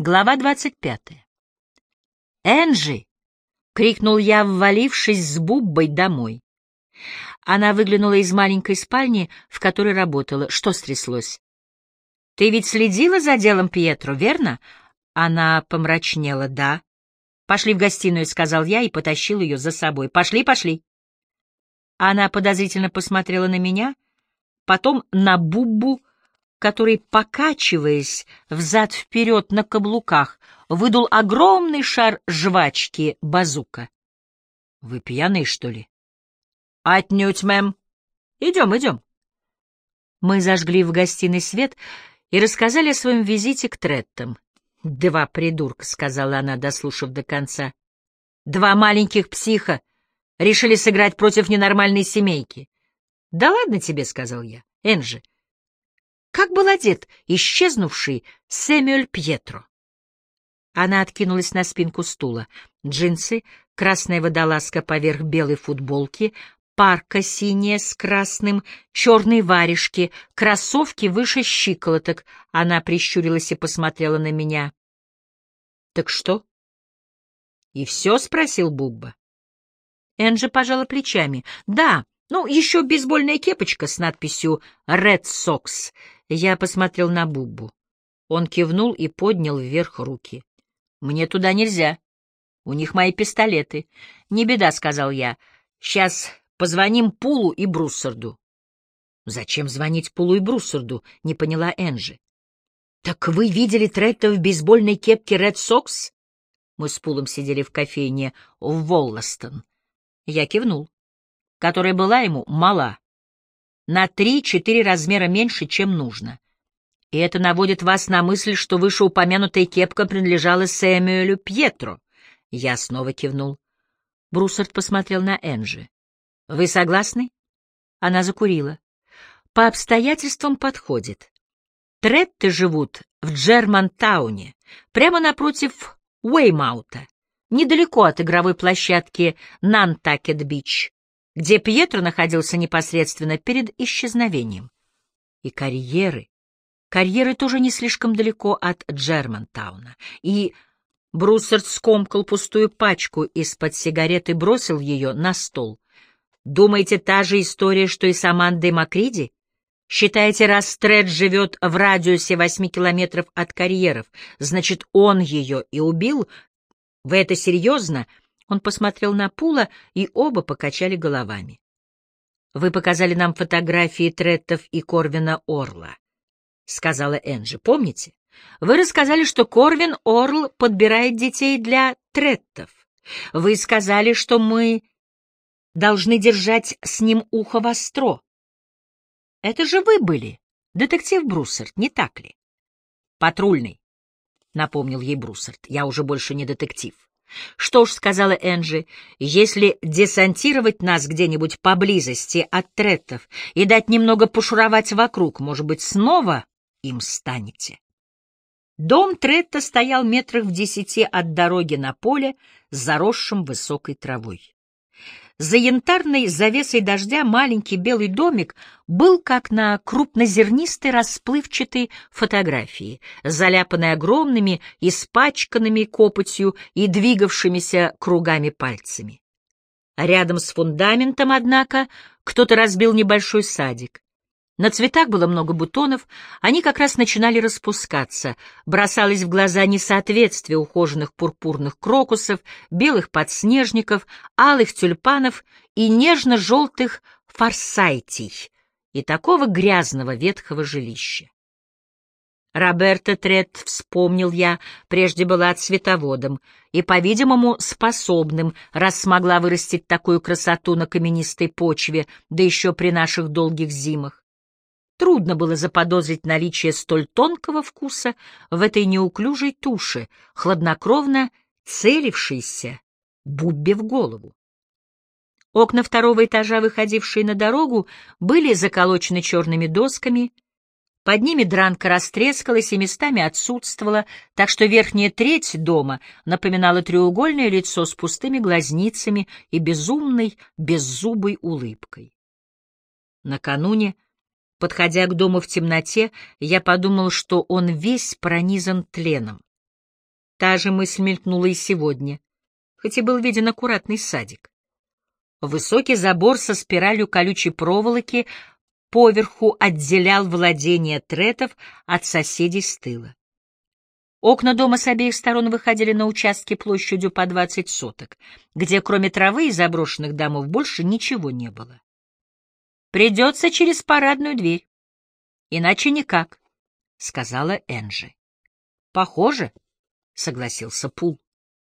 Глава 25. «Энджи!» — крикнул я, ввалившись с Буббой домой. Она выглянула из маленькой спальни, в которой работала. Что стряслось? «Ты ведь следила за делом Пьетро, верно?» Она помрачнела. «Да». «Пошли в гостиную», — сказал я и потащил ее за собой. «Пошли, пошли». Она подозрительно посмотрела на меня, потом на Буббу, который, покачиваясь взад-вперед на каблуках, выдул огромный шар жвачки базука. — Вы пьяные, что ли? — Отнюдь, мэм. Идем, идем. Мы зажгли в гостиной свет и рассказали о своем визите к Треттам. — Два придурка, — сказала она, дослушав до конца. — Два маленьких психа решили сыграть против ненормальной семейки. — Да ладно тебе, — сказал я. — Энджи, как был одет исчезнувший Сэмюэль Пьетро? Она откинулась на спинку стула. Джинсы, красная водолазка поверх белой футболки, парка синяя с красным, черные варежки, кроссовки выше щиколоток. Она прищурилась и посмотрела на меня. — Так что? — И все? — спросил Бубба. Энджи пожала плечами. — Да, еще бейсбольная кепочка с надписью «Red Sox». Я посмотрел на Буббу. Он кивнул и поднял вверх руки. «Мне туда нельзя. У них мои пистолеты». «Не беда», — сказал я. «Сейчас позвоним Пулу и Бруссарду». «Зачем звонить Пулу и Бруссарду?» — не поняла Энджи. «Так вы видели Третта в бейсбольной кепке Red Sox?» Мы с Пулом сидели в кофейне в Волластон. Я кивнул. Которая была ему мала. На 3-4 размера меньше, чем нужно. И это наводит вас на мысль, что вышеупомянутая кепка принадлежала Сэмюэлю Пьетро. Я снова кивнул. Бруссард посмотрел на Энджи. — Вы согласны? Она закурила. — По обстоятельствам подходит. Третты живут в Джермантауне, прямо напротив Уэймаута, недалеко от игровой площадки Нантакет-Бич, где Пьетро находился непосредственно перед исчезновением. И карьеры тоже не слишком далеко от Джермантауна. И Бруссард скомкал пустую пачку из-под сигарет и бросил ее на стол. Думаете, та же история, что и с Амандой Макриди? Считаете, раз Тредж живет в радиусе 8 километров от карьеров, значит, он ее и убил? Вы это серьезно? Он посмотрел на Пула, и оба покачали головами. «Вы показали нам фотографии Треттов и Корвина Орла», — сказала Энджи. «Помните? Вы рассказали, что Корвин Орл подбирает детей для Треттов. Вы сказали, что мы должны держать с ним ухо востро. Это же вы были, детектив Бруссард, не так ли?» «Патрульный», — напомнил ей Бруссард. «Я уже больше не детектив». «Что ж», — сказала Энджи, — «если десантировать нас где-нибудь поблизости от Треттов и дать немного пошуровать вокруг, может быть, снова им станете». Дом Третта стоял метрах в 10 от дороги на поле, заросшем высокой травой. За янтарной завесой дождя маленький белый домик был как на крупнозернистой расплывчатой фотографии, заляпанной огромными, испачканными копотью и двигавшимися кругами пальцами. Рядом с фундаментом, однако, кто-то разбил небольшой садик. На цветах было много бутонов, они как раз начинали распускаться. Бросалось в глаза несоответствие ухоженных пурпурных крокусов, белых подснежников, алых тюльпанов и нежно-желтых форсайтий и такого грязного ветхого жилища. Роберта Трет, вспомнил я, прежде была цветоводом и, по-видимому, способным, раз смогла вырастить такую красоту на каменистой почве, да еще при наших долгих зимах. Трудно было заподозрить наличие столь тонкого вкуса в этой неуклюжей туше, хладнокровно целившейся Буббе в голову. Окна второго этажа, выходившие на дорогу, были заколочены черными досками, под ними дранка растрескалась и местами отсутствовала, так что верхняя треть дома напоминала треугольное лицо с пустыми глазницами и безумной, беззубой улыбкой. Накануне, подходя к дому в темноте, я подумал, что он весь пронизан тленом. Та же мысль мелькнула и сегодня, хоть и был виден аккуратный садик. Высокий забор со спиралью колючей проволоки поверху отделял владение Треттов от соседей с тыла. Окна дома с обеих сторон выходили на участки площадью по 20 соток, где кроме травы и заброшенных домов больше ничего не было. «Придется через парадную дверь, иначе никак», — сказала Энджи. «Похоже», — согласился Пул.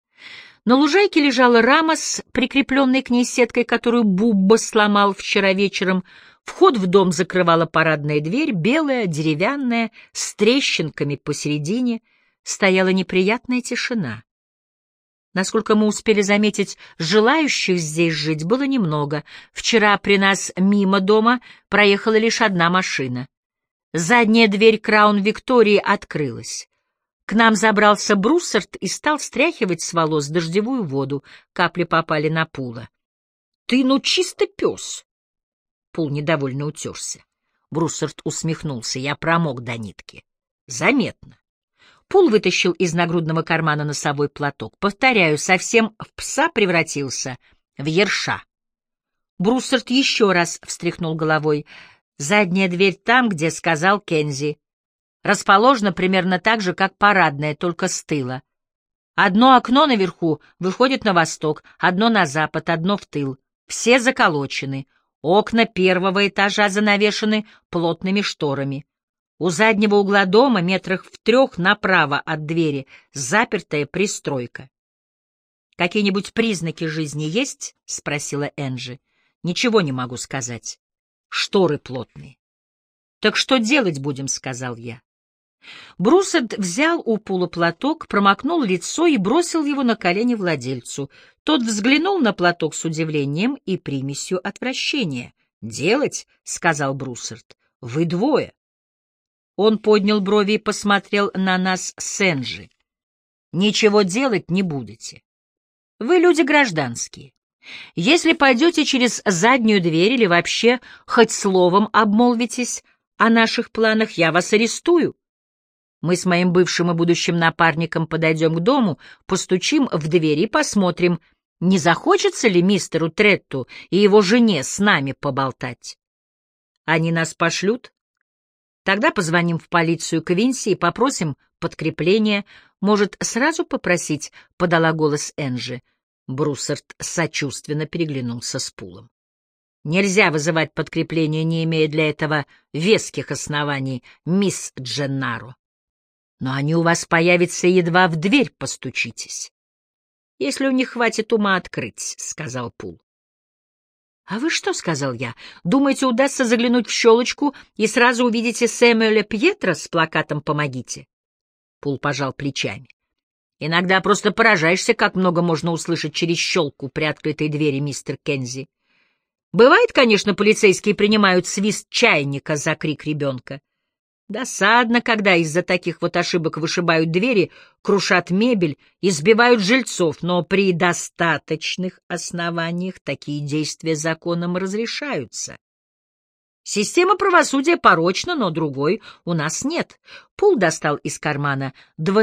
На лужайке лежала рама с прикрепленной к ней сеткой, которую Бубба сломал вчера вечером. Вход в дом закрывала парадная дверь, белая, деревянная, с трещинками посередине. Стояла неприятная тишина. Насколько мы успели заметить, желающих здесь жить было немного. Вчера при нас мимо дома проехала лишь одна машина. Задняя дверь Краун Виктории открылась. К нам забрался Бруссард и стал стряхивать с волос дождевую воду. Капли попали на Пула. — Ты ну чисто пес! Пул недовольно утерся. Бруссард усмехнулся. Я промок до нитки. — Заметно. Пул вытащил из нагрудного кармана носовой платок. Повторяю, совсем в пса превратился, в ерша. Бруссард еще раз встряхнул головой. Задняя дверь там, где сказал Кензи. Расположена примерно так же, как парадная, только с тыла. Одно окно наверху выходит на восток, одно на запад, одно в тыл. Все заколочены. Окна первого этажа занавешены плотными шторами. У заднего угла дома, метрах в 3 направо от двери, запертая пристройка. «Какие-нибудь признаки жизни есть?» — спросила Энджи. «Ничего не могу сказать. Шторы плотные». «Так что делать будем?» — сказал я. Бруссард взял у Пула платок, промокнул лицо и бросил его на колени владельцу. Тот взглянул на платок с удивлением и примесью отвращения. «Делать?» — сказал Бруссард. «Вы двое». Он поднял брови и посмотрел на нас с Энджи. «Ничего делать не будете. Вы люди гражданские. Если пойдете через заднюю дверь или вообще хоть словом обмолвитесь о наших планах, я вас арестую. Мы с моим бывшим и будущим напарником подойдем к дому, постучим в дверь и посмотрим, не захочется ли мистеру Третту и его жене с нами поболтать. Они нас пошлют? Тогда позвоним в полицию Квинси и попросим подкрепление. Может, сразу попросить?» — подала голос Энджи. Бруссард сочувственно переглянулся с Пулом. «Нельзя вызывать подкрепление, не имея для этого веских оснований, мисс Дженнаро. Но они у вас появятся, едва в дверь постучитесь. Если у них хватит ума открыть», — сказал Пул. «А вы что?» — сказал я. «Думаете, удастся заглянуть в щелочку и сразу увидите Сэмюэля Пьетро с плакатом «Помогите»?» Пул пожал плечами. «Иногда просто поражаешься, как много можно услышать через щелку при открытой двери, мистер Кензи. Бывает, конечно, полицейские принимают свист чайника за крик ребенка. Досадно, когда из-за таких вот ошибок вышибают двери, крушат мебель, избивают жильцов, но при достаточных основаниях такие действия законом разрешаются. Система правосудия порочна, но другой у нас нет». Пул достал из кармана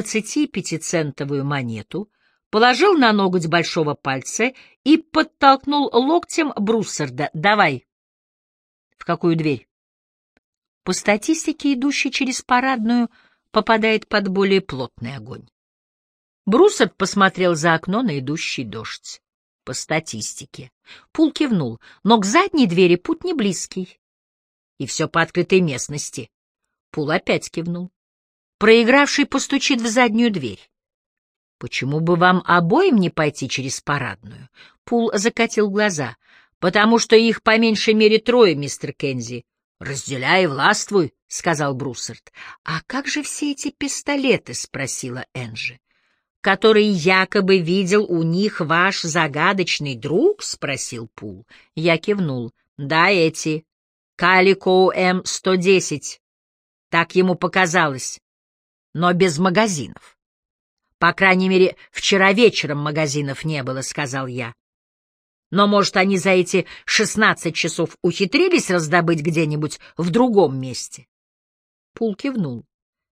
25-центовую монету, положил на ноготь большого пальца и подтолкнул локтем Бруссарда. «Давай». «В какую дверь?» По статистике, идущий через парадную попадает под более плотный огонь. Бруссард посмотрел за окно на идущий дождь. По статистике. Пул кивнул, но к задней двери путь не близкий. И все по открытой местности. Пул опять кивнул. Проигравший постучит в заднюю дверь. Почему бы вам обоим не пойти через парадную? Пул закатил глаза. Потому что их по меньшей мере 3, мистер Кензи. «Разделяй и властвуй», — сказал Бруссард. «А как же все эти пистолеты?» — спросила Энджи. «Который якобы видел у них ваш загадочный друг?» — спросил Пул. Я кивнул. «Да, эти. Каликоу М-110. Так ему показалось. Но без магазинов. По крайней мере, вчера вечером магазинов не было», — сказал я. «Но, может, они за эти 16 часов ухитрились раздобыть где-нибудь в другом месте?» Пул кивнул.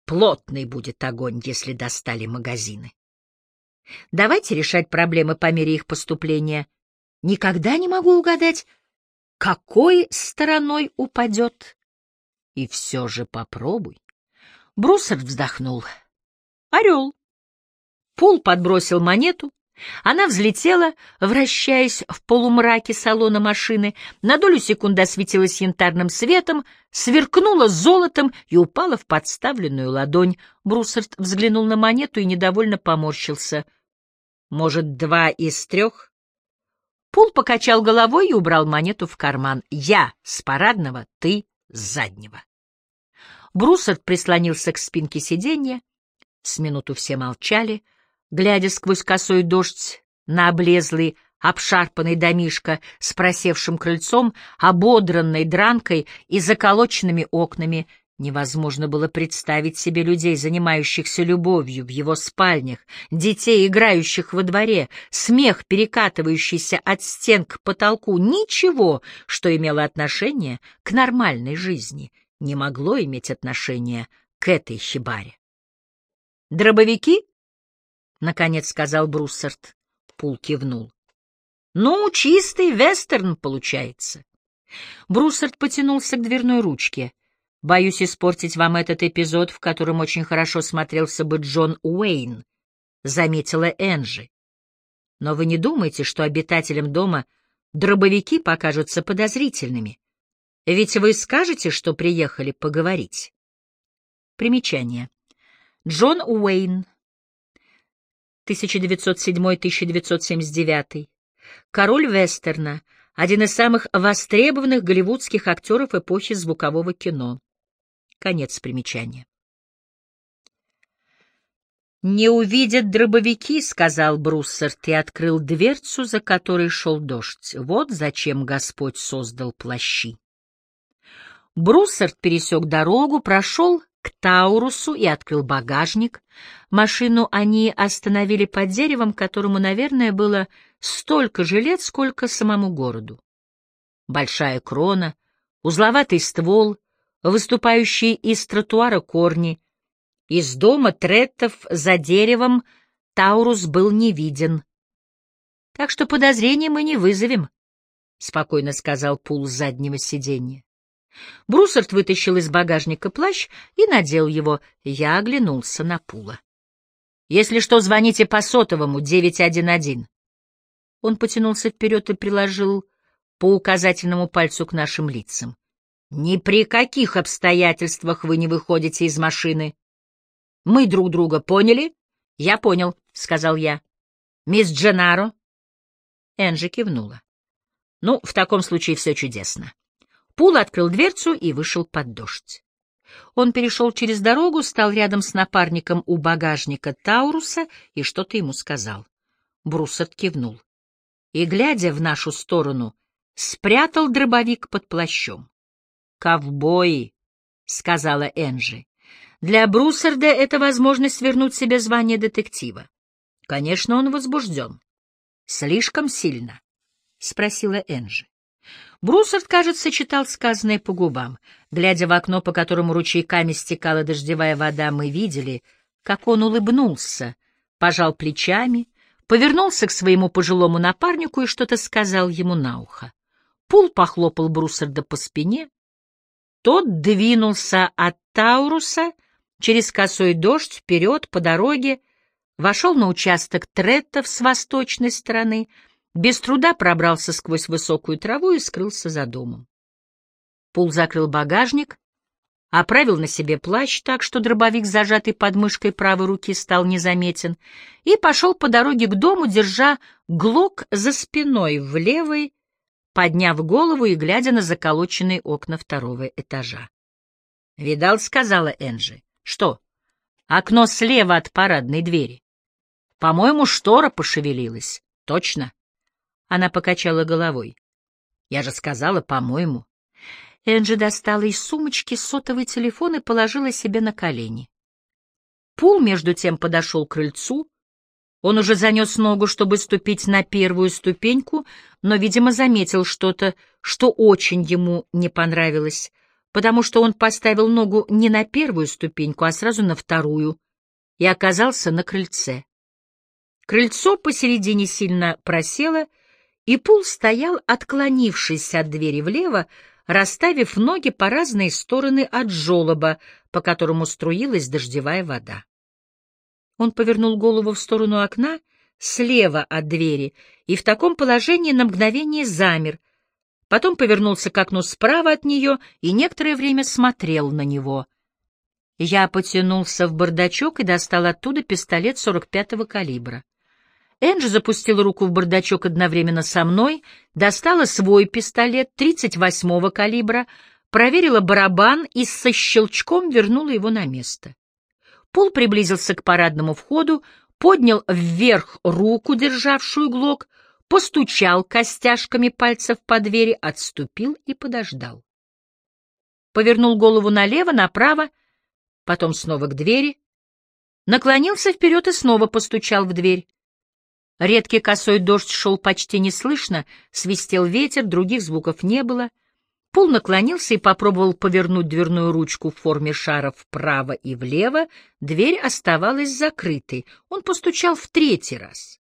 Плотный будет огонь, если достали магазины. Давайте решать проблемы по мере их поступления. Никогда не могу угадать, какой стороной упадет. И все же попробуй. Бруссард вздохнул. Орел. Пул подбросил монету. Она взлетела, вращаясь в полумраке салона машины, на долю секунды осветилась янтарным светом, сверкнула золотом и упала в подставленную ладонь. Бруссард взглянул на монету и недовольно поморщился. «Может, 2 из 3?» Пул покачал головой и убрал монету в карман. «Я с парадного, ты с заднего». Бруссард прислонился к спинке сиденья. С минуту все молчали, глядя сквозь косой дождь на облезлый, обшарпанный домишко с просевшим крыльцом, ободранной дранкой и заколоченными окнами. Невозможно было представить себе людей, занимающихся любовью в его спальнях, детей, играющих во дворе, смех, перекатывающийся от стен к потолку. Ничего, что имело отношение к нормальной жизни, не могло иметь отношения к этой хибаре. «Дробовики?» — наконец сказал Бруссард. Пул кивнул. «Ну, чистый вестерн получается». Бруссард потянулся к дверной ручке. «Боюсь испортить вам этот эпизод, в котором очень хорошо смотрелся бы Джон Уэйн», — заметила Энджи. «Но вы не думаете, что обитателям дома дробовики покажутся подозрительными? Ведь вы скажете, что приехали поговорить». Примечание. Джон Уэйн, 1907-1979, король вестерна, один из самых востребованных голливудских актеров эпохи звукового кино. Конец примечания. «Не увидят дробовики», — сказал Бруссард и открыл дверцу, за которой шел дождь. «Вот зачем Господь создал плащи». Бруссард пересек дорогу, прошел к Таурусу и открыл багажник. Машину они остановили под деревом, которому, наверное, было столько же лет, сколько самому городу. Большая крона, узловатый ствол, выступающие из тротуара корни. Из дома Треттов за деревом Таурус был не виден. — Так что подозрений мы не вызовем, — спокойно сказал Пул с заднего сиденья. Бруссард вытащил из багажника плащ и надел его. Я оглянулся на Пула. «Если что, звоните по сотовому 911». Он потянулся вперед и приложил по указательному пальцу к нашим лицам. «Ни при каких обстоятельствах вы не выходите из машины. Мы друг друга поняли?» «Я понял», — сказал я. «Мисс Дженаро?» Энджи кивнула. «Ну, в таком случае все чудесно». Пул открыл дверцу и вышел под дождь. Он перешел через дорогу, стал рядом с напарником у багажника Тауруса и что-то ему сказал. Бруссард кивнул и, глядя в нашу сторону, спрятал дробовик под плащом. «Ковбои», — сказала Энджи. Для Бруссарда это возможность вернуть себе звание детектива. Конечно, он возбужден. «Слишком сильно?» — спросила Энджи. Бруссард, кажется, читал сказанное по губам. Глядя в окно, по которому ручейками стекала дождевая вода, мы видели, как он улыбнулся, пожал плечами, повернулся к своему пожилому напарнику и что-то сказал ему на ухо. Пул похлопал Бруссарда по спине. Тот двинулся от Тауруса через косой дождь вперед по дороге, вошел на участок Треттов с восточной стороны, без труда пробрался сквозь высокую траву и скрылся за домом. Пул закрыл багажник, оправил на себе плащ так, что дробовик, зажатый под мышкой правой руки, стал незаметен, и пошел по дороге к дому, держа глок за спиной в левой, подняв голову и глядя на заколоченные окна второго этажа. «Видал?» — сказала Энджи. «Что?» «Окно слева от парадной двери. По-моему, штора пошевелилась. Точно?» Она покачала головой. «Я же сказала, по-моему». Энджи достала из сумочки сотовый телефон и положила себе на колени. Пул, между тем, подошел к крыльцу. Он уже занес ногу, чтобы ступить на первую ступеньку, но, видимо, заметил что-то, что очень ему не понравилось. потому что он поставил ногу не на первую ступеньку, а сразу на вторую, и оказался на крыльце. Крыльцо посередине сильно просело, и Пул стоял, отклонившись от двери влево, расставив ноги по разные стороны от желоба, по которому струилась дождевая вода. Он повернул голову в сторону окна, слева от двери, и в таком положении на мгновение замер, потом повернулся к окну справа от нее и некоторое время смотрел на него. Я потянулся в бардачок и достал оттуда пистолет 45-го калибра. Энджи запустила руку в бардачок одновременно со мной, достала свой пистолет 38-го калибра, проверила барабан и со щелчком вернула его на место. Пул приблизился к парадному входу, поднял вверх руку, державшую глок, постучал костяшками пальцев по двери, отступил и подождал. Повернул голову налево, направо, потом снова к двери, наклонился вперед и снова постучал в дверь. Редкий косой дождь шел почти неслышно, свистел ветер, других звуков не было. Пул наклонился и попробовал повернуть дверную ручку в форме шара вправо и влево. Дверь оставалась закрытой. Он постучал в третий раз.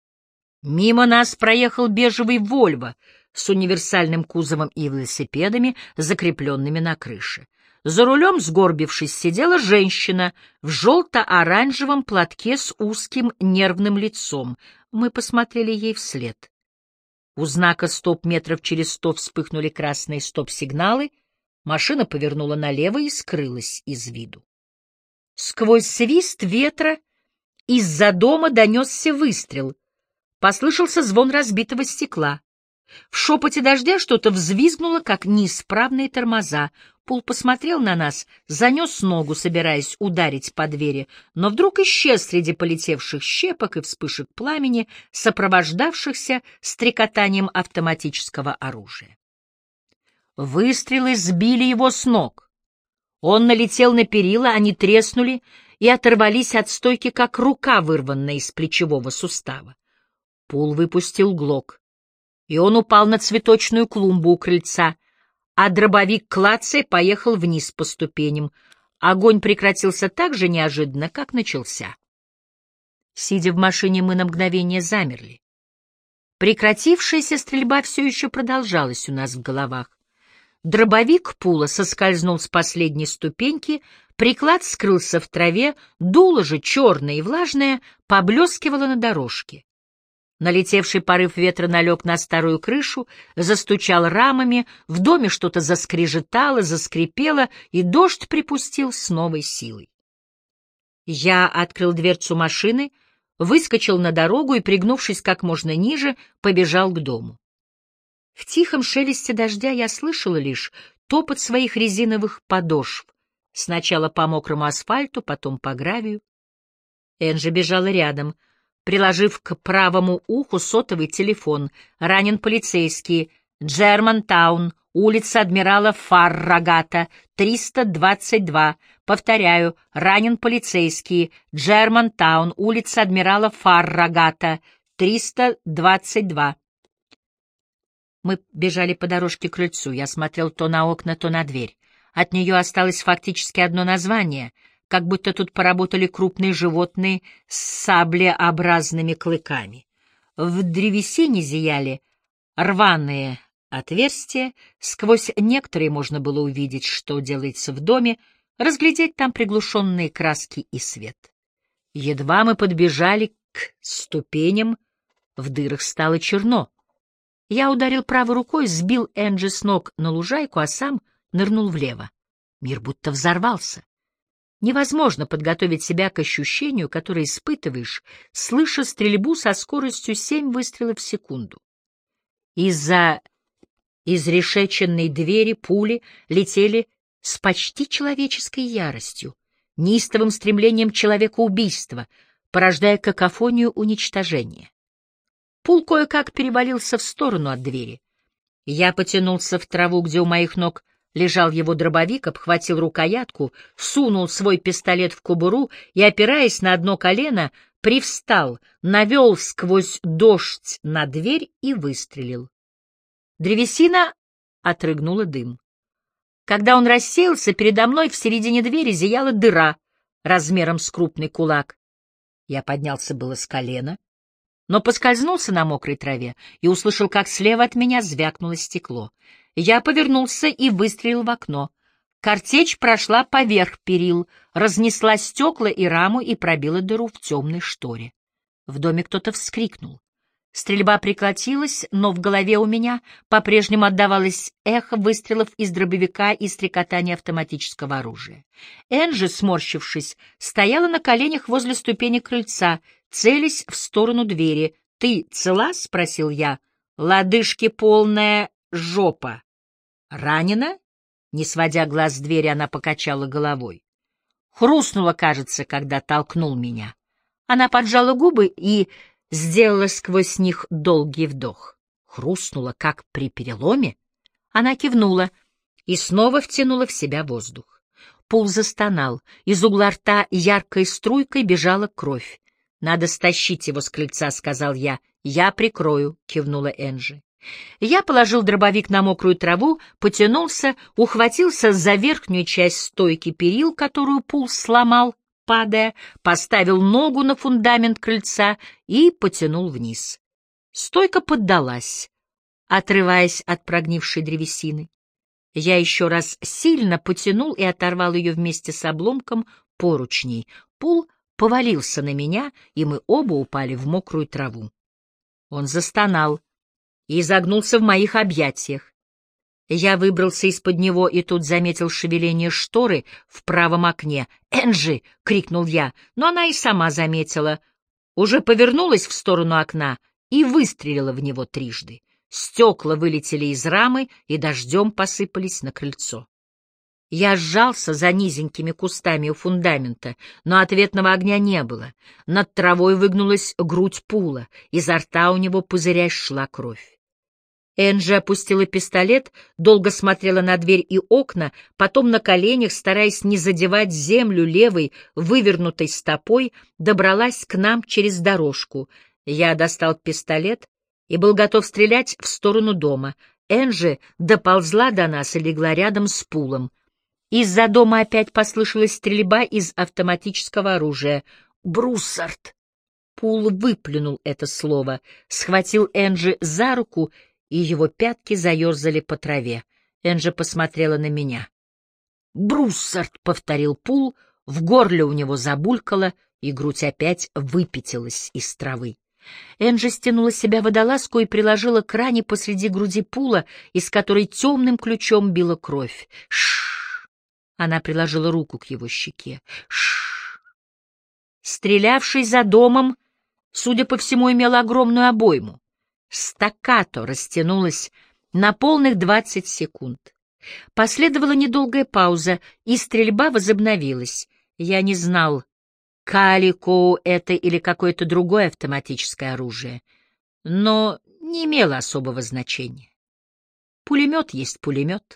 Мимо нас проехал бежевый «Вольво» с универсальным кузовом и велосипедами, закрепленными на крыше. За рулем, сгорбившись, сидела женщина в желто-оранжевом платке с узким нервным лицом. Мы посмотрели ей вслед. У знака «Стоп» метров через 100 вспыхнули красные стоп-сигналы, машина повернула налево и скрылась из виду. Сквозь свист ветра из-за дома донесся выстрел. Послышался звон разбитого стекла. В шепоте дождя что-то взвизгнуло, как неисправные тормоза. Пул посмотрел на нас, занес ногу, собираясь ударить по двери, но вдруг исчез среди полетевших щепок и вспышек пламени, сопровождавшихся стрекотанием автоматического оружия. Выстрелы сбили его с ног. Он налетел на перила, они треснули и оторвались от стойки, как рука, вырванная из плечевого сустава. Пул выпустил глок, и он упал на цветочную клумбу у крыльца, а дробовик клацая поехал вниз по ступеням. Огонь прекратился так же неожиданно, как начался. Сидя в машине, мы на мгновение замерли. Прекратившаяся стрельба все еще продолжалась у нас в головах. Дробовик Пула соскользнул с последней ступеньки, приклад скрылся в траве, дуло же, черное и влажное, поблескивало на дорожке. Налетевший порыв ветра налег на старую крышу, застучал рамами, в доме что-то заскрежетало, заскрипело, и дождь припустил с новой силой. Я открыл дверцу машины, выскочил на дорогу и, пригнувшись как можно ниже, побежал к дому. В тихом шелесте дождя я слышала лишь топот своих резиновых подошв, сначала по мокрому асфальту, потом по гравию. Энджи бежала рядом, приложив к правому уху сотовый телефон. Ранен полицейский. Джермантаун, улица адмирала Фаррагата, 322. Повторяю, ранен полицейский. Джермантаун, улица адмирала Фаррагата, 322. Мы бежали по дорожке к крыльцу. Я смотрел то на окна, то на дверь. От нее осталось фактически одно название — как будто тут поработали крупные животные с саблеобразными клыками. В древесине зияли рваные отверстия, сквозь некоторые можно было увидеть, что делается в доме, разглядеть там приглушенные краски и свет. Едва мы подбежали к ступеням, в дырах стало черно. Я ударил правой рукой, сбил Энджи с ног на лужайку, а сам нырнул влево. Мир будто взорвался. Невозможно подготовить себя к ощущению, которое испытываешь, слыша стрельбу со скоростью 7 выстрелов в секунду. Из-за изрешеченной двери пули летели с почти человеческой яростью, неистовым стремлением человека-убийства, порождая какофонию уничтожения. Пул кое-как перевалился в сторону от двери. Я потянулся в траву, где у моих ног лежал его дробовик, обхватил рукоятку, сунул свой пистолет в кобуру и, опираясь на одно колено, привстал, навел сквозь дождь на дверь и выстрелил. Древесина отрыгнула дым. Когда он рассеялся, передо мной в середине двери зияла дыра размером с крупный кулак. Я поднялся было с колена, но поскользнулся на мокрой траве и услышал, как слева от меня звякнуло стекло. Я повернулся и выстрелил в окно. Картечь прошла поверх перил, разнесла стекла и раму и пробила дыру в темной шторе. В доме кто-то вскрикнул. Стрельба прекратилась, но в голове у меня по-прежнему отдавалось эхо выстрелов из дробовика и стрекотания автоматического оружия. Энджи, сморщившись, стояла на коленях возле ступени крыльца, целясь в сторону двери. «Ты цела?» — спросил я. «Лодыжки полная жопа». «Ранена?» — не сводя глаз с двери, она покачала головой. Хрустнула, кажется, когда толкнул меня. Она поджала губы и сделала сквозь них долгий вдох. Хрустнула, как при переломе. Она кивнула и снова втянула в себя воздух. Пул застонал. Из угла рта яркой струйкой бежала кровь. «Надо стащить его с крыльца», — сказал я. «Я прикрою», — кивнула Энджи. Я положил дробовик на мокрую траву, потянулся, ухватился за верхнюю часть стойки перил, которую Пул сломал, падая, поставил ногу на фундамент крыльца и потянул вниз. Стойка поддалась, отрываясь от прогнившей древесины. Я еще раз сильно потянул и оторвал ее вместе с обломком поручней. Пул повалился на меня, и мы оба упали в мокрую траву. Он застонал и изогнулся в моих объятиях. Я выбрался из-под него и тут заметил шевеление шторы в правом окне. «Энджи!» — крикнул я, но она и сама заметила. Уже повернулась в сторону окна и выстрелила в него трижды. Стекла вылетели из рамы и дождем посыпались на крыльцо. Я сжался за низенькими кустами у фундамента, но ответного огня не было. Над травой выгнулась грудь Пула, изо рта у него пузырясь шла кровь. Энджи опустила пистолет, долго смотрела на дверь и окна, потом на коленях, стараясь не задевать землю левой, вывернутой стопой, добралась к нам через дорожку. Я достал пистолет и был готов стрелять в сторону дома. Энджи доползла до нас и легла рядом с Пулом. Из-за дома опять послышалась стрельба из автоматического оружия. «Бруссард!» Пул выплюнул это слово, схватил Энджи за руку, и его пятки заерзали по траве. Энджи посмотрела на меня. «Бруссард!» — повторил Пул, в горле у него забулькало, и грудь опять выпятилась из травы. Энджи стянула с себя водолазку и приложила к ране посреди груди Пула, из которой темным ключом била кровь. «Ш-ш-ш!» Она приложила руку к его щеке. «Ш-ш-ш!» Стрелявший за домом, судя по всему, имел огромную обойму. Стаккато растянулось на полных 20 секунд. Последовала недолгая пауза, и стрельба возобновилась. Я не знал, Каликоу это или какое-то другое автоматическое оружие, но не имело особого значения. Пулемет есть пулемет.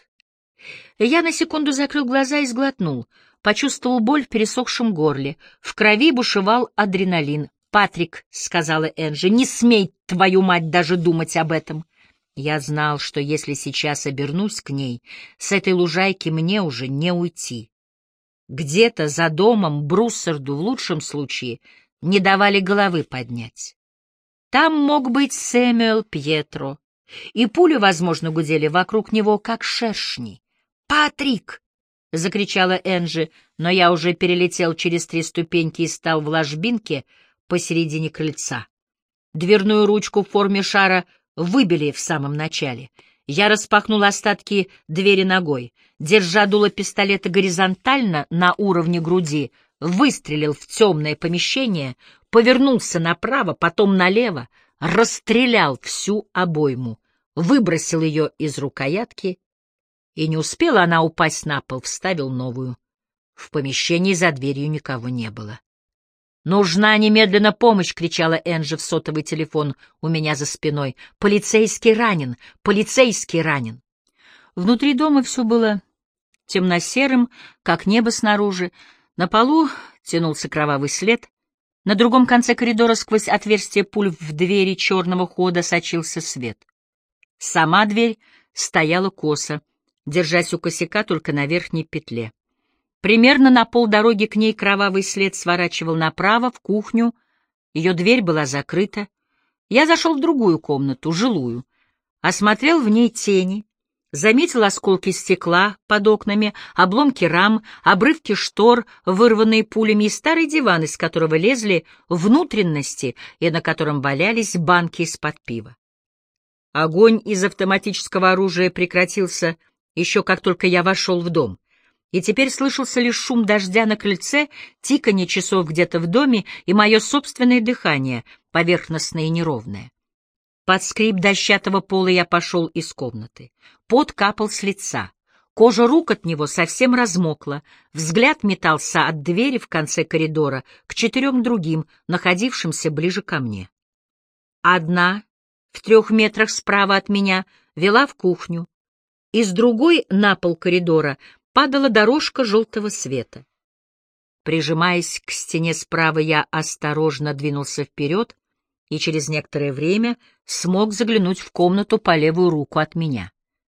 Я на секунду закрыл глаза и сглотнул, почувствовал боль в пересохшем горле, в крови бушевал адреналин. «Патрик», — сказала Энджи, — «не смей, твою мать, даже думать об этом». Я знал, что если сейчас обернусь к ней, с этой лужайки мне уже не уйти. Где-то за домом Бруссарду в лучшем случае не давали головы поднять. Там мог быть Сэмюэл Пьетро, и пули, возможно, гудели вокруг него, как шершни. «Патрик!» — закричала Энджи, но я уже перелетел через 3 ступеньки и стал в ложбинке посередине крыльца. Дверную ручку в форме шара выбили в самом начале. Я распахнул остатки двери ногой, держа дуло пистолета горизонтально на уровне груди, выстрелил в темное помещение, повернулся направо, потом налево, расстрелял всю обойму, выбросил ее из рукоятки, и не успела она упасть на пол, вставил новую. В помещении за дверью никого не было. «Нужна немедленно помощь!» — кричала Энджи в сотовый телефон у меня за спиной. «Полицейский ранен! Полицейский ранен!» Внутри дома все было темно-серым, как небо снаружи. На полу тянулся кровавый след. На другом конце коридора сквозь отверстие пуль в двери черного хода сочился свет. Сама дверь стояла косо. держась у косяка только на верхней петле. Примерно на полдороги к ней кровавый след сворачивал направо, в кухню. Ее дверь была закрыта. Я зашел в другую комнату, жилую, осмотрел в ней тени, заметил осколки стекла под окнами, обломки рам, обрывки штор, вырванные пулями, и старый диван, из которого лезли внутренности и на котором валялись банки из-под пива. Огонь из автоматического оружия прекратился еще как только я вошел в дом, и теперь слышался лишь шум дождя на крыльце, тиканье часов где-то в доме и мое собственное дыхание, поверхностное и неровное. Под скрип дощатого пола я пошел из комнаты. Пот капал с лица. Кожа рук от него совсем размокла. Взгляд метался от двери в конце коридора к 4 другим, находившимся ближе ко мне. Одна, в 3 метрах справа от меня, вела в кухню. Из другой на пол коридора падала дорожка желтого света. Прижимаясь к стене справа, я осторожно двинулся вперед и через некоторое время смог заглянуть в комнату по левую руку от меня.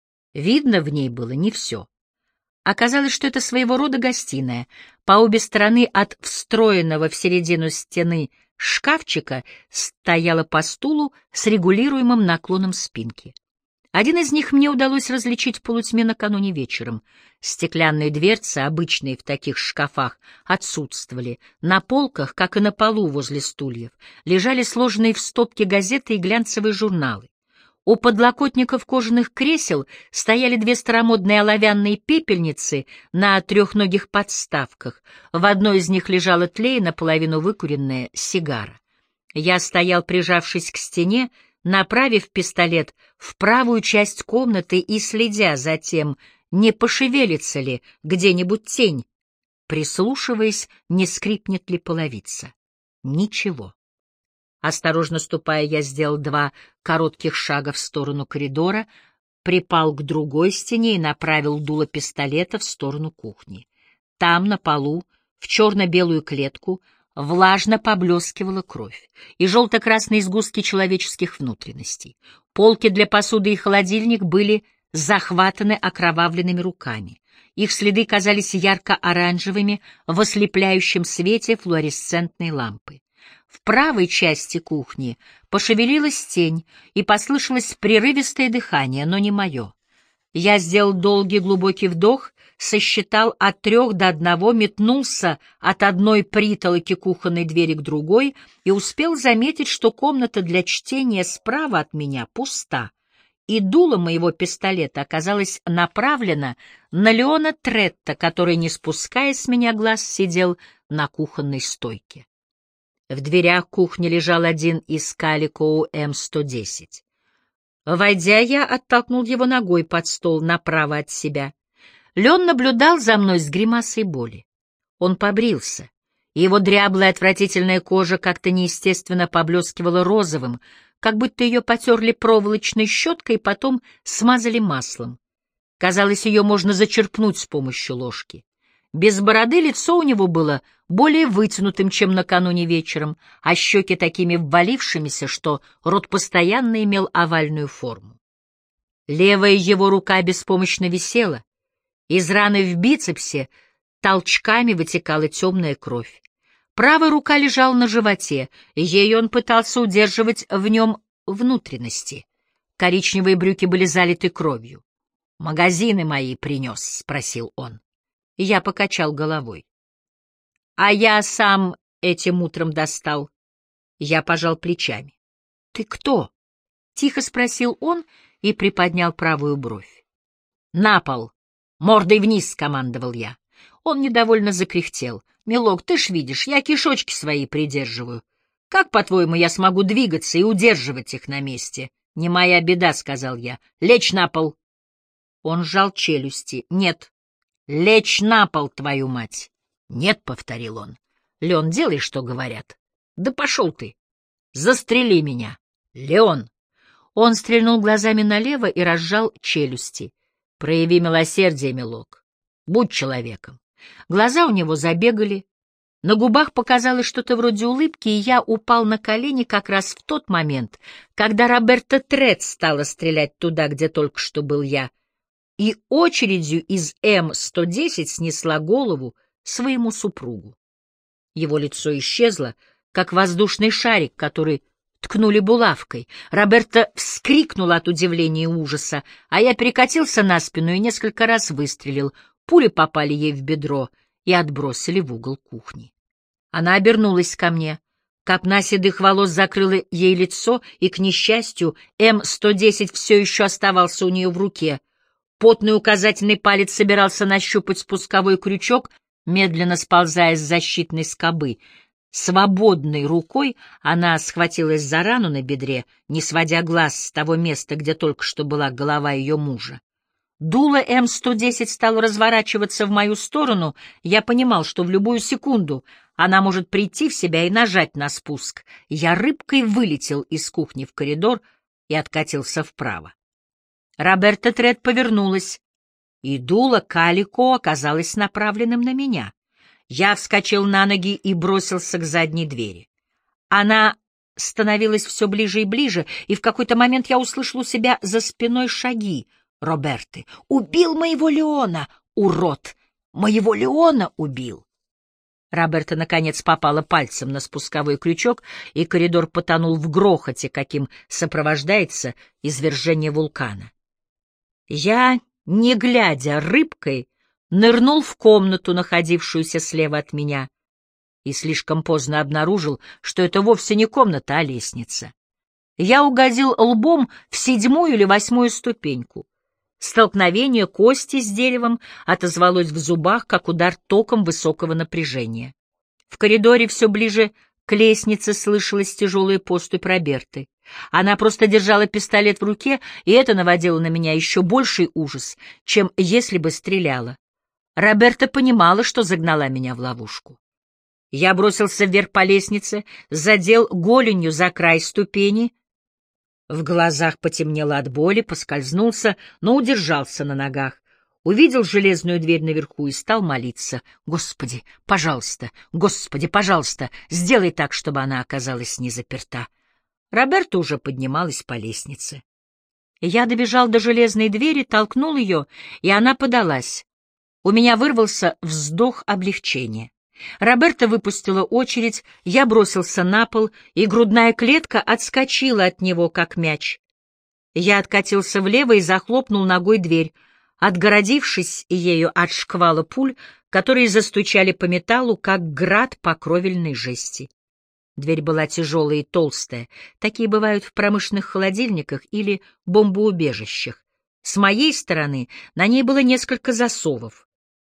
Видно в ней было не все. Оказалось, что это своего рода гостиная. По обе стороны от встроенного в середину стены шкафчика стояла по стулу с регулируемым наклоном спинки. Один из них мне удалось различить в полутьме накануне вечером. Стеклянные дверцы, обычные в таких шкафах, отсутствовали. На полках, как и на полу возле стульев, лежали сложенные в стопки газеты и глянцевые журналы. У подлокотников кожаных кресел стояли 2 старомодные оловянные пепельницы на 3ногих подставках. В одной из них лежала тлея наполовину выкуренная сигара. Я стоял, прижавшись к стене, направив пистолет в правую часть комнаты и следя за тем, не пошевелится ли где-нибудь тень, прислушиваясь, не скрипнет ли половица. Ничего. Осторожно ступая, я сделал 2 коротких шага в сторону коридора, припал к другой стене и направил дуло пистолета в сторону кухни. Там, на полу, в черно-белую клетку, влажно поблескивала кровь и желто-красные сгустки человеческих внутренностей. Полки для посуды и холодильник были захватаны окровавленными руками. Их следы казались ярко-оранжевыми в ослепляющем свете флуоресцентной лампы. В правой части кухни пошевелилась тень, и послышалось прерывистое дыхание, но не мое. Я сделал долгий глубокий вдох, сосчитал от 3 до 1, метнулся от одной притолоки кухонной двери к другой и успел заметить, что комната для чтения справа от меня пуста, и дуло моего пистолета оказалось направлено на Леона Третта, который, не спуская с меня глаз, сидел на кухонной стойке. В дверях кухни лежал один из Каликоу М-110. Войдя, я оттолкнул его ногой под стол направо от себя. Лен наблюдал за мной с гримасой боли. Он побрился, и его дряблая отвратительная кожа как-то неестественно поблескивала розовым, как будто ее потерли проволочной щеткой и потом смазали маслом. Казалось, ее можно зачерпнуть с помощью ложки. Без бороды лицо у него было более вытянутым, чем накануне вечером, а щеки такими ввалившимися, что рот постоянно имел овальную форму. Левая его рука беспомощно висела. Из раны в бицепсе толчками вытекала темная кровь. Правая рука лежала на животе, ею он пытался удерживать в нем внутренности. Коричневые брюки были залиты кровью. «Магазины мои принес?» — спросил он. Я покачал головой. «А я сам этим утром достал». Я пожал плечами. «Ты кто?» — тихо спросил он и приподнял правую бровь. «На пол! Мордой вниз!» — скомандовал я. Он недовольно закряхтел. «Милок, ты ж видишь, я кишочки свои придерживаю. Как, по-твоему, я смогу двигаться и удерживать их на месте?» «Не моя беда», — сказал я. «Лечь на пол». Он сжал челюсти. «Нет». «Лечь на пол, твою мать!» «Нет», — повторил он. «Леон, делай, что говорят». «Да пошел ты! Застрели меня! Леон!» Он стрельнул глазами налево и разжал челюсти. «Прояви милосердие, милок. Будь человеком». Глаза у него забегали. На губах показалось что-то вроде улыбки, и я упал на колени как раз в тот момент, когда Роберта Трет стала стрелять туда, где только что был я. и очередью из М-110 снесла голову своему супругу. Его лицо исчезло, как воздушный шарик, который ткнули булавкой. Роберта вскрикнула от удивления и ужаса, а я перекатился на спину и несколько раз выстрелил. Пули попали ей в бедро и отбросили в угол кухни. Она обернулась ко мне. Копна седых волос закрыла ей лицо, и, к несчастью, М-110 все еще оставался у нее в руке. Потный указательный палец собирался нащупать спусковой крючок, медленно сползая с защитной скобы. Свободной рукой она схватилась за рану на бедре, не сводя глаз с того места, где только что была голова ее мужа. Дуло М-110 стало разворачиваться в мою сторону. Я понимал, что в любую секунду она может прийти в себя и нажать на спуск. Я рыбкой вылетел из кухни в коридор и откатился вправо. Роберта Тред повернулась, и дуло Калико оказалось направленным на меня. Я вскочил на ноги и бросился к задней двери. Она становилась все ближе и ближе, и в какой-то момент я услышал у себя за спиной шаги Роберты. «Убил моего Леона, урод! Моего Леона убил!» Роберта, наконец, попала пальцем на спусковой крючок, и коридор потонул в грохоте, каким сопровождается извержение вулкана. Я, не глядя, рыбкой нырнул в комнату, находившуюся слева от меня, и слишком поздно обнаружил, что это вовсе не комната, а лестница. Я угодил лбом в 7-ю или 8-ю ступеньку. Столкновение кости с деревом отозвалось в зубах, как удар током высокого напряжения. В коридоре все ближе к лестнице слышалась тяжелая поступь Роберты. Она просто держала пистолет в руке, и это наводило на меня еще больший ужас, чем если бы стреляла. Роберта понимала, что загнала меня в ловушку. Я бросился вверх по лестнице, задел голенью за край ступени. В глазах потемнело от боли, поскользнулся, но удержался на ногах. Увидел железную дверь наверху и стал молиться. «Господи, пожалуйста, Господи, пожалуйста, сделай так, чтобы она оказалась не заперта». Роберта уже поднималась по лестнице. Я добежал до железной двери, толкнул ее, и она подалась. У меня вырвался вздох облегчения. Роберта выпустила очередь, я бросился на пол, и грудная клетка отскочила от него, как мяч. Я откатился влево и захлопнул ногой дверь, отгородившись ею от шквала пуль, которые застучали по металлу, как град по кровельной жести. Дверь была тяжелая и толстая, такие бывают в промышленных холодильниках или бомбоубежищах. С моей стороны на ней было несколько засовов.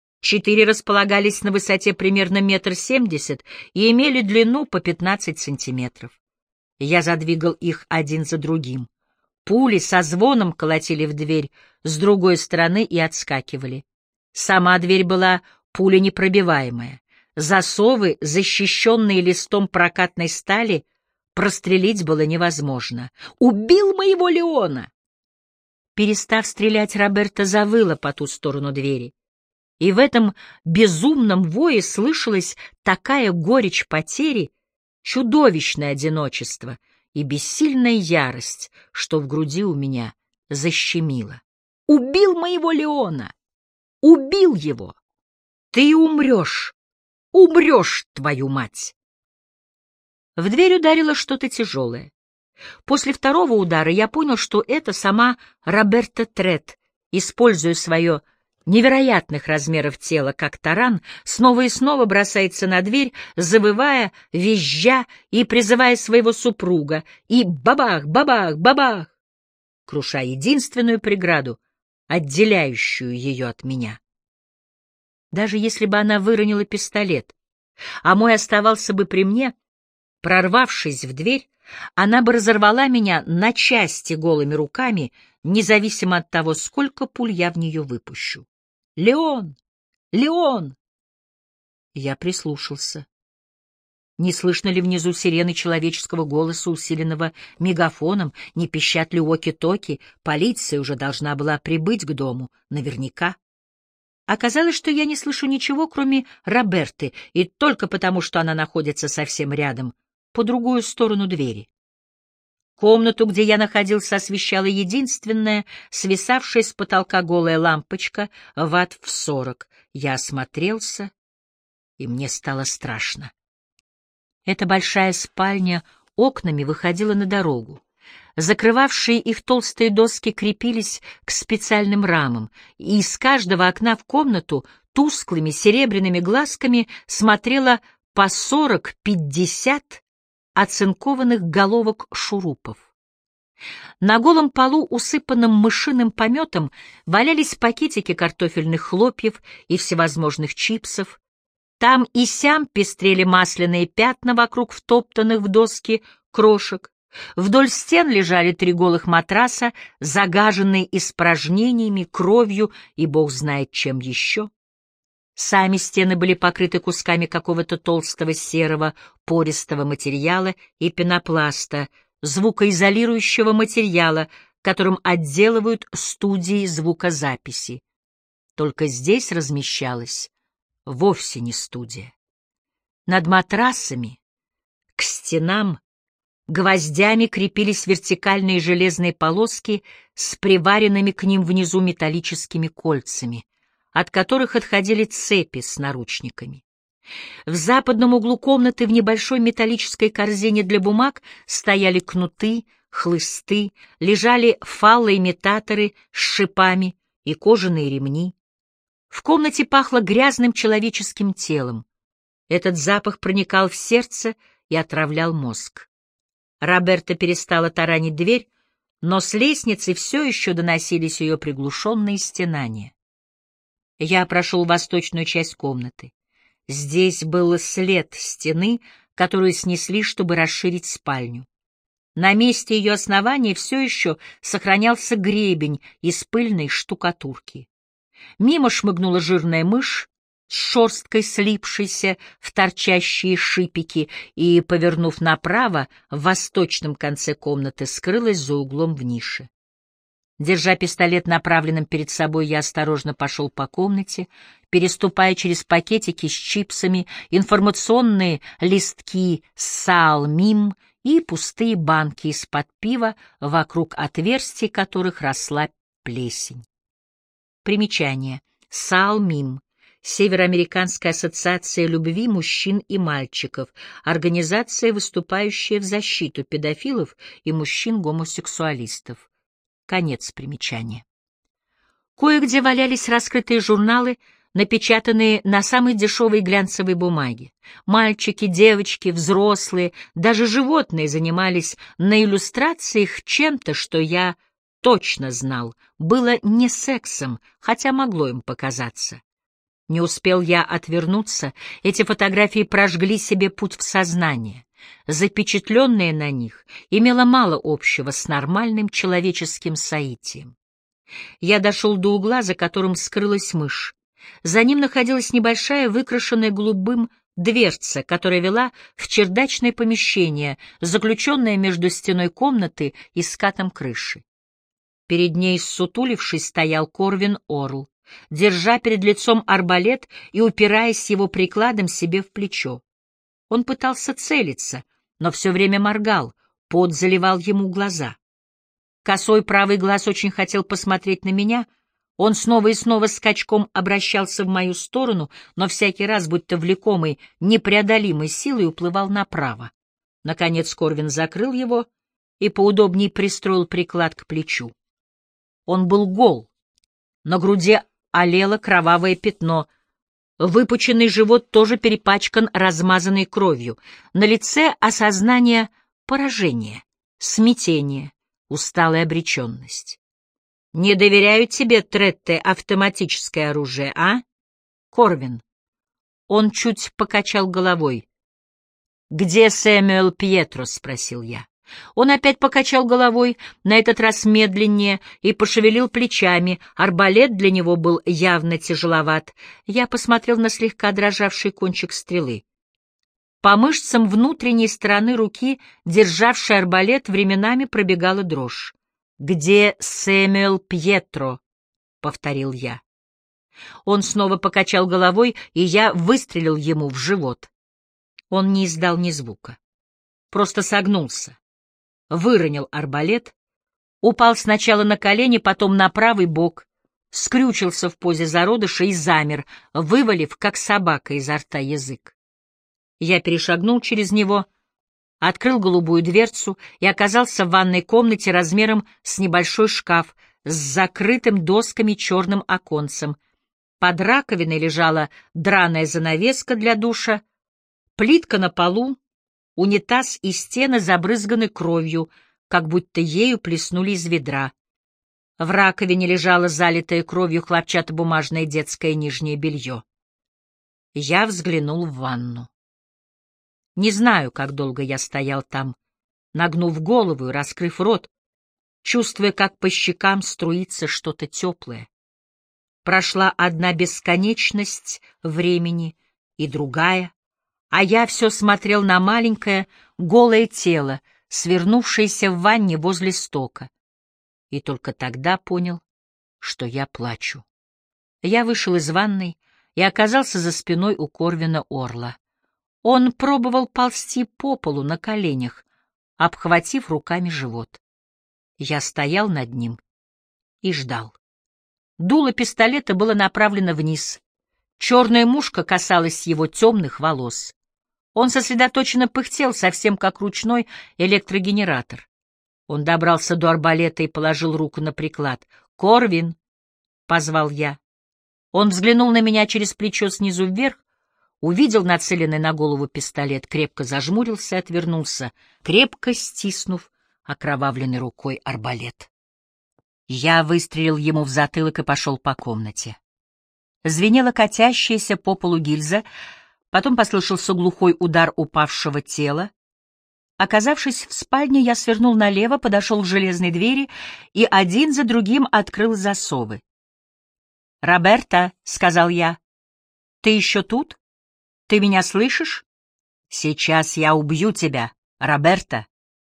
4 располагались на высоте примерно 1,70 м и имели длину по 15 сантиметров. Я задвигал их один за другим. Пули со звоном колотили в дверь с другой стороны и отскакивали. Сама дверь была пуленепробиваемая. Засовы, защищенные листом прокатной стали, прострелить было невозможно. «Убил моего Леона!» Перестав стрелять, Роберта завыла по ту сторону двери. И в этом безумном вое слышалась такая горечь потери, чудовищное одиночество и бессильная ярость, что в груди у меня защемило. «Убил моего Леона! Убил его! Ты умрешь! Умрешь, твою мать!» В дверь ударило что-то тяжелое. После второго удара я понял, что это сама Роберта Тред, используя свое невероятных размеров тело, как таран, снова и снова бросается на дверь, завывая, визжа и призывая своего супруга, и бабах, бабах, бабах, круша единственную преграду, отделяющую ее от меня. Даже если бы она выронила пистолет, а мой оставался бы при мне, прорвавшись в дверь, она бы разорвала меня на части голыми руками, независимо от того, сколько пуль я в нее выпущу. «Леон! Леон!» Я прислушался. Не слышно ли внизу сирены человеческого голоса, усиленного мегафоном, не пищат ли уоки-токи? Полиция уже должна была прибыть к дому, наверняка. Оказалось, что я не слышу ничего, кроме Роберты, и только потому, что она находится совсем рядом, по другую сторону двери. Комнату, где я находился, освещала единственная, свисавшая с потолка голая лампочка, ватт в 40. Я осмотрелся, и мне стало страшно. Эта большая спальня окнами выходила на дорогу. Закрывавшие их толстые доски крепились к специальным рамам, и из каждого окна в комнату тусклыми серебряными глазками смотрело по 40-50 оцинкованных головок шурупов. На голом полу, усыпанном мышиным пометом, валялись пакетики картофельных хлопьев и всевозможных чипсов. Там и сям пестрели масляные пятна вокруг втоптанных в доски крошек. Вдоль стен лежали 3 голых матраса, загаженные испражнениями, кровью и бог знает чем еще. Сами стены были покрыты кусками какого-то толстого серого пористого материала и пенопласта, звукоизолирующего материала, которым отделывают студии звукозаписи. Только здесь размещалась вовсе не студия. Над матрасами, к стенам, гвоздями крепились вертикальные железные полоски с приваренными к ним внизу металлическими кольцами, от которых отходили цепи с наручниками. В западном углу комнаты в небольшой металлической корзине для бумаг стояли кнуты, хлысты, лежали фаллоимитаторы с шипами и кожаные ремни. В комнате пахло грязным человеческим телом. Этот запах проникал в сердце и отравлял мозг. Роберта перестала таранить дверь, но с лестницы все еще доносились ее приглушенные стенания. Я прошел восточную часть комнаты. Здесь был след стены, которую снесли, чтобы расширить спальню. На месте ее основания все еще сохранялся гребень из пыльной штукатурки. Мимо шмыгнула жирная мышь с шерсткой, слипшейся в торчащие шипики, и, повернув направо, в восточном конце комнаты скрылась за углом в нише. Держа пистолет направленным перед собой, я осторожно пошел по комнате, переступая через пакетики с чипсами, информационные листки «Салмим» и пустые банки из-под пива, вокруг отверстий которых росла плесень. Примечание. «Салмим» — Североамериканская ассоциация любви мужчин и мальчиков, организация, выступающая в защиту педофилов и мужчин-гомосексуалистов. Конец примечания. Кое-где валялись раскрытые журналы, напечатанные на самой дешевой глянцевой бумаге. Мальчики, девочки, взрослые, даже животные занимались на иллюстрациях чем-то, что я точно знал, было не сексом, хотя могло им показаться. Не успел я отвернуться, эти фотографии прожгли себе путь в сознание. Запечатленное на них имело мало общего с нормальным человеческим соитием. Я дошел до угла, за которым скрылась мышь. За ним находилась небольшая, выкрашенная голубым дверца, которая вела в чердачное помещение, заключенное между стеной комнаты и скатом крыши. Перед ней, ссутулившись, стоял Корвин Орл, держа перед лицом арбалет и упираясь его прикладом себе в плечо. Он пытался целиться, но все время моргал, пот заливал ему глаза. Косой правый глаз очень хотел посмотреть на меня. Он снова и снова скачком обращался в мою сторону, но всякий раз, будто влекомый непреодолимой силой, уплывал направо. Наконец Корвин закрыл его и поудобнее пристроил приклад к плечу. Он был гол. На груди олело кровавое пятно. Выпученный живот тоже перепачкан размазанной кровью. На лице осознание поражения, смятение, усталая обреченность. «Не доверяю тебе, Третте, автоматическое оружие, а? Корвин?» Он чуть покачал головой. «Где Сэмюэл Пьетро?» — спросил я. Он опять покачал головой, на этот раз медленнее, и пошевелил плечами. Арбалет для него был явно тяжеловат. Я посмотрел на слегка дрожавший кончик стрелы. По мышцам внутренней стороны руки, державшей арбалет, временами пробегала дрожь. «Где Сэмюэл Пьетро?» — повторил я. Он снова покачал головой, и я выстрелил ему в живот. Он не издал ни звука, просто согнулся. выронил арбалет, упал сначала на колени, потом на правый бок, скрючился в позе зародыша и замер, вывалив, как собака, изо рта язык. Я перешагнул через него, открыл голубую дверцу и оказался в ванной комнате размером с небольшой шкаф с закрытым досками черным оконцем. Под раковиной лежала драная занавеска для душа, плитка на полу, унитаз и стены забрызганы кровью, как будто ею плеснули из ведра. В раковине лежало залитое кровью хлопчатобумажное детское нижнее белье. Я взглянул в ванну. Не знаю, как долго я стоял там, нагнув голову и раскрыв рот, чувствуя, как по щекам струится что-то теплое. Прошла одна бесконечность времени и другая, а я все смотрел на маленькое голое тело, свернувшееся в ванне возле стока. И только тогда понял, что я плачу. Я вышел из ванной и оказался за спиной у Корвина Орла. Он пробовал ползти по полу на коленях, обхватив руками живот. Я стоял над ним и ждал. Дуло пистолета было направлено вниз. Черная мушка касалась его темных волос. Он сосредоточенно пыхтел, совсем как ручной электрогенератор. Он добрался до арбалета и положил руку на приклад. «Корвин!» — позвал я. Он взглянул на меня через плечо снизу вверх, увидел нацеленный на голову пистолет, крепко зажмурился и отвернулся, крепко стиснув окровавленной рукой арбалет. Я выстрелил ему в затылок и пошел по комнате. Звенела катящаяся по полу гильза, потом послышался глухой удар упавшего тела. Оказавшись в спальне, я свернул налево, подошел к железной двери и один за другим открыл засовы. «Роберта», — сказал я, — «ты еще тут? Ты меня слышишь? Сейчас я убью тебя, Роберта».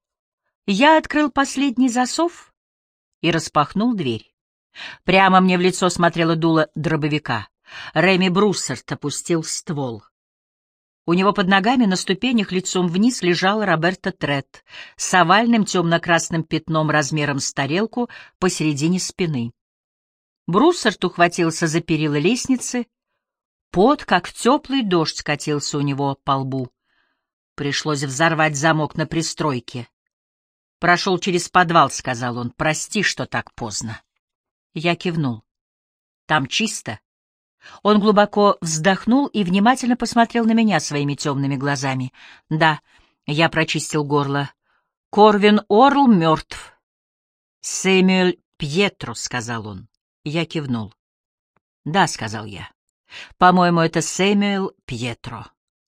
Я открыл последний засов и распахнул дверь. Прямо мне в лицо смотрело дуло дробовика. Реми Бруссард опустил ствол. У него под ногами на ступенях лицом вниз лежала Роберта Трет с овальным темно-красным пятном размером с тарелку посередине спины. Бруссард ухватился за перила лестницы. Пот, как теплый дождь, скатился у него по лбу. Пришлось взорвать замок на пристройке. «Прошел через подвал», — сказал он. «Прости, что так поздно». Я кивнул. «Там чисто?» Он глубоко вздохнул и внимательно посмотрел на меня своими темными глазами. «Да», — я прочистил горло. «Корвин Орл мертв». «Сэмюэль Пьетро», — сказал он. Я кивнул. «Да», — сказал я. «По-моему, это Сэмюэл Пьетро».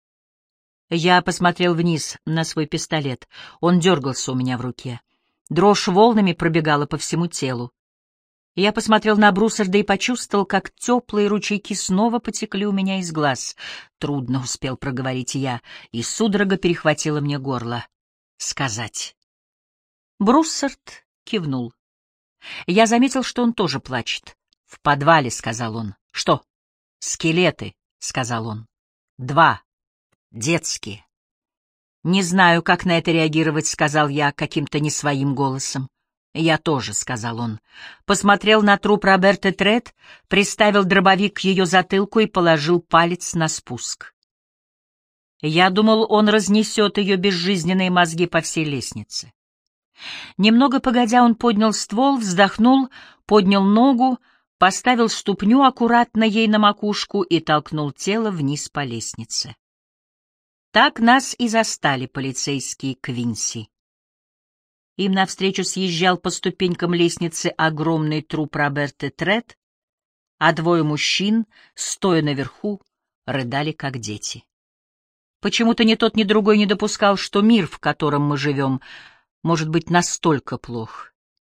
Я посмотрел вниз на свой пистолет. Он дергался у меня в руке. Дрожь волнами пробегала по всему телу. Я посмотрел на Бруссарда и почувствовал, как теплые ручейки снова потекли у меня из глаз. Трудно успел проговорить я, и судорога перехватила мне горло. Сказать. Бруссард кивнул. Я заметил, что он тоже плачет. «В подвале», — сказал он. «Что?» «Скелеты», — сказал он. «2. Детские». «Не знаю, как на это реагировать», — сказал я каким-то не своим голосом. «Я тоже», — сказал он. Посмотрел на труп Роберты Трет, приставил дробовик к ее затылку и положил палец на спуск. Я думал, он разнесет ее безжизненные мозги по всей лестнице. Немного погодя, он поднял ствол, вздохнул, поднял ногу, поставил ступню аккуратно ей на макушку и толкнул тело вниз по лестнице. Так нас и застали полицейские Квинси. Им навстречу съезжал по ступенькам лестницы огромный труп Роберты Трет, а двое мужчин, стоя наверху, рыдали, как дети. Почему-то ни тот, ни другой не допускал, что мир, в котором мы живем, может быть настолько плох.